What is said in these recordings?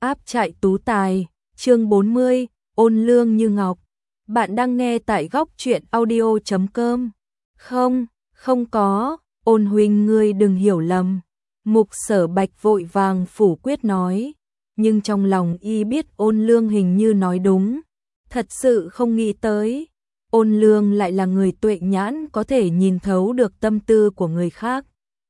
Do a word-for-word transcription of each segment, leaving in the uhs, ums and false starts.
Áp trại tú tài, chương bốn mươi, ôn lương như ngọc. Bạn đang nghe tại góc truyện audio chấm com. Không, không có, ôn huynh ngươi đừng hiểu lầm. Mục Sở Bạch vội vàng phủ quyết nói, nhưng trong lòng y biết ôn lương hình như nói đúng. Thật sự không nghĩ tới, ôn lương lại là người tuệ nhãn có thể nhìn thấu được tâm tư của người khác.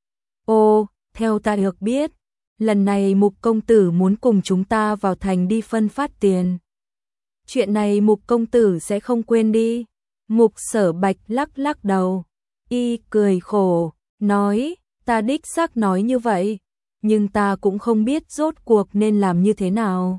Ô, theo ta được biết, lần này Mục công tử muốn cùng chúng ta vào thành đi phân phát tiền. Chuyện này Mục công tử sẽ không quên đi. Mục Sở Bạch lắc lắc đầu, y cười khổ, nói, ta đích xác nói như vậy, nhưng ta cũng không biết rốt cuộc nên làm như thế nào.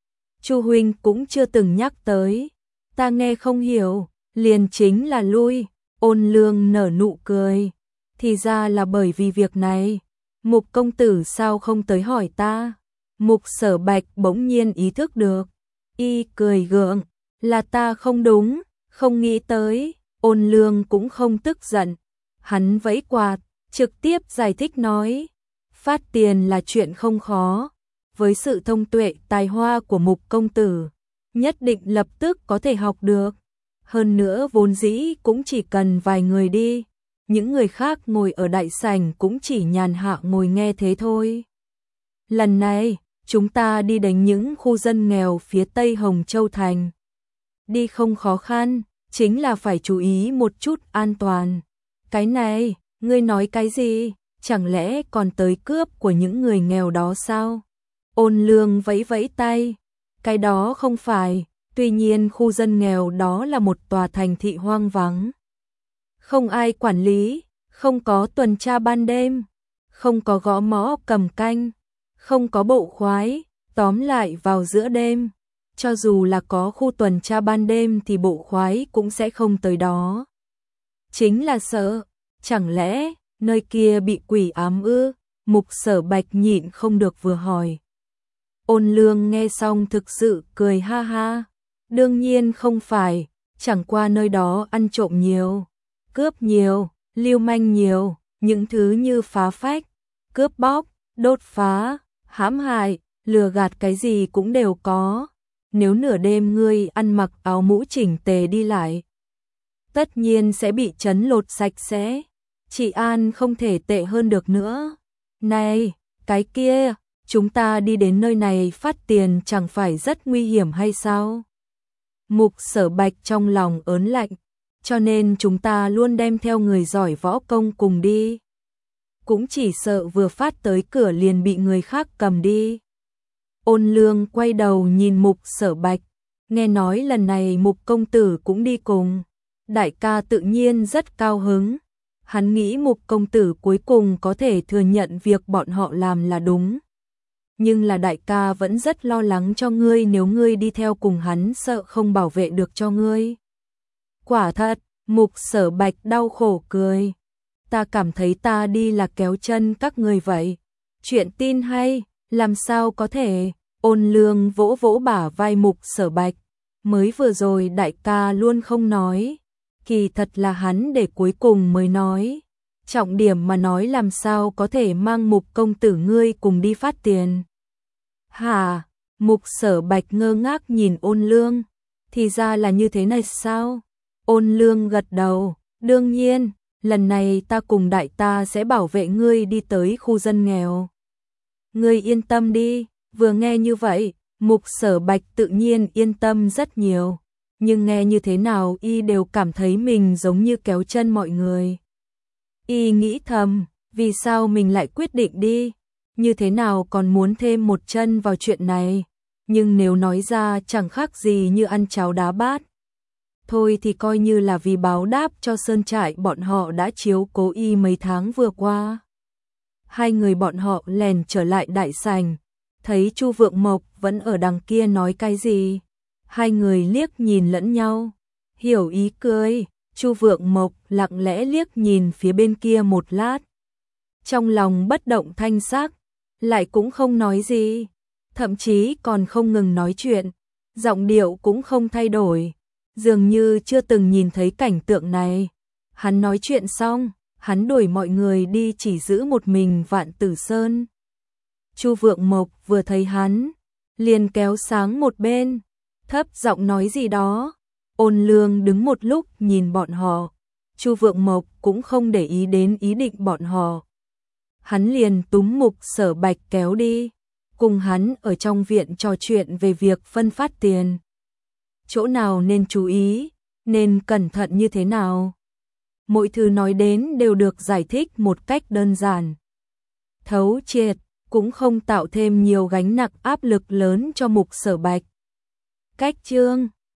Chu huynh cũng chưa từng nhắc tới, ta nghe không hiểu, liền chính là lui. Ôn lương nở nụ cười, thì ra là bởi vì việc này. Mục công tử sao không tới hỏi ta? Mục Sở Bạch bỗng nhiên ý thức được, y cười gượng, là ta không đúng, không nghĩ tới. Ôn lương cũng không tức giận, hắn vẫy quạt, trực tiếp giải thích nói, phát tiền là chuyện không khó, với sự thông tuệ tài hoa của Mục công tử, nhất định lập tức có thể học được. Hơn nữa vốn dĩ cũng chỉ cần vài người đi, những người khác ngồi ở đại sảnh cũng chỉ nhàn hạ ngồi nghe thế thôi. Lần này, chúng ta đi đánh những khu dân nghèo phía Tây Hồng Châu Thành. Đi không khó khăn, chính là phải chú ý một chút an toàn. Cái này, ngươi nói cái gì? Chẳng lẽ còn tới cướp của những người nghèo đó sao? Ôn lương vẫy vẫy tay. Cái đó không phải, tuy nhiên khu dân nghèo đó là một tòa thành thị hoang vắng. Không ai quản lý, không có tuần tra ban đêm, không có gõ mõ cầm canh, không có bộ khoái, tóm lại vào giữa đêm. Cho dù là có khu tuần tra ban đêm thì bộ khoái cũng sẽ không tới đó. Chính là sợ, chẳng lẽ nơi kia bị quỷ ám ư? Mục Sở Bạch nhịn không được vừa hỏi. Ôn lương nghe xong thực sự cười ha ha. Đương nhiên không phải, chẳng qua nơi đó ăn trộm nhiều, cướp nhiều, lưu manh nhiều, những thứ như phá phách, cướp bóc, đốt phá, hãm hại, lừa gạt cái gì cũng đều có. Nếu nửa đêm ngươi ăn mặc áo mũ chỉnh tề đi lại, tất nhiên sẽ bị trấn lột sạch sẽ. Trị an không thể tệ hơn được nữa. Này, cái kia, chúng ta đi đến nơi này phát tiền chẳng phải rất nguy hiểm hay sao? Mục Sở Bạch trong lòng ớn lạnh, cho nên chúng ta luôn đem theo người giỏi võ công cùng đi. Cũng chỉ sợ vừa phát tới cửa liền bị người khác cầm đi. Ôn lương quay đầu nhìn Mục Sở Bạch, nghe nói lần này Mục công tử cũng đi cùng. Đại ca tự nhiên rất cao hứng. Hắn nghĩ Mục công tử cuối cùng có thể thừa nhận việc bọn họ làm là đúng. Nhưng là đại ca vẫn rất lo lắng cho ngươi, nếu ngươi đi theo cùng hắn sợ không bảo vệ được cho ngươi. Quả thật, Mục Sở Bạch đau khổ cười. Ta cảm thấy ta đi là kéo chân các ngươi vậy. Chuyện tin hay, làm sao có thể? Ôn lương vỗ vỗ bả vai Mục Sở Bạch. Mới vừa rồi đại ca luôn không nói. Kỳ thật là hắn để cuối cùng mới nói. Trọng điểm mà nói làm sao có thể mang Mục công tử ngươi cùng đi phát tiền. Hả? Mục Sở Bạch ngơ ngác nhìn ôn lương. Thì ra là như thế này sao? Ôn lương gật đầu. Đương nhiên, lần này ta cùng đại ta sẽ bảo vệ ngươi đi tới khu dân nghèo. Ngươi yên tâm đi. Vừa nghe như vậy, Mục Sở Bạch tự nhiên yên tâm rất nhiều. Nhưng nghe như thế nào y đều cảm thấy mình giống như kéo chân mọi người. Y nghĩ thầm, vì sao mình lại quyết định đi, như thế nào còn muốn thêm một chân vào chuyện này, nhưng nếu nói ra chẳng khác gì như ăn cháo đá bát. Thôi thì coi như là vì báo đáp cho sơn trại bọn họ đã chiếu cố y mấy tháng vừa qua. Hai người bọn họ lèn trở lại đại sảnh, thấy Chu Vượng Mộc vẫn ở đằng kia nói cái gì. Hai người liếc nhìn lẫn nhau, hiểu ý cười. Chu Vượng Mộc lặng lẽ liếc nhìn phía bên kia một lát. Trong lòng bất động thanh sắc, lại cũng không nói gì, thậm chí còn không ngừng nói chuyện, giọng điệu cũng không thay đổi, dường như chưa từng nhìn thấy cảnh tượng này. Hắn nói chuyện xong, hắn đuổi mọi người đi chỉ giữ một mình Vạn Tử Sơn. Chu Vượng Mộc vừa thấy hắn, liền kéo sang một bên, thấp giọng nói gì đó. Ôn Lương đứng một lúc nhìn bọn họ, Chu Vượng Mộc cũng không để ý đến ý định bọn họ. Hắn liền túm Mục Sở Bạch kéo đi, cùng hắn ở trong viện trò chuyện về việc phân phát tiền. Chỗ nào nên chú ý, nên cẩn thận như thế nào. Mọi thứ nói đến đều được giải thích một cách đơn giản, thấu triệt, cũng không tạo thêm nhiều gánh nặng áp lực lớn cho Mục Sở Bạch. Cách chương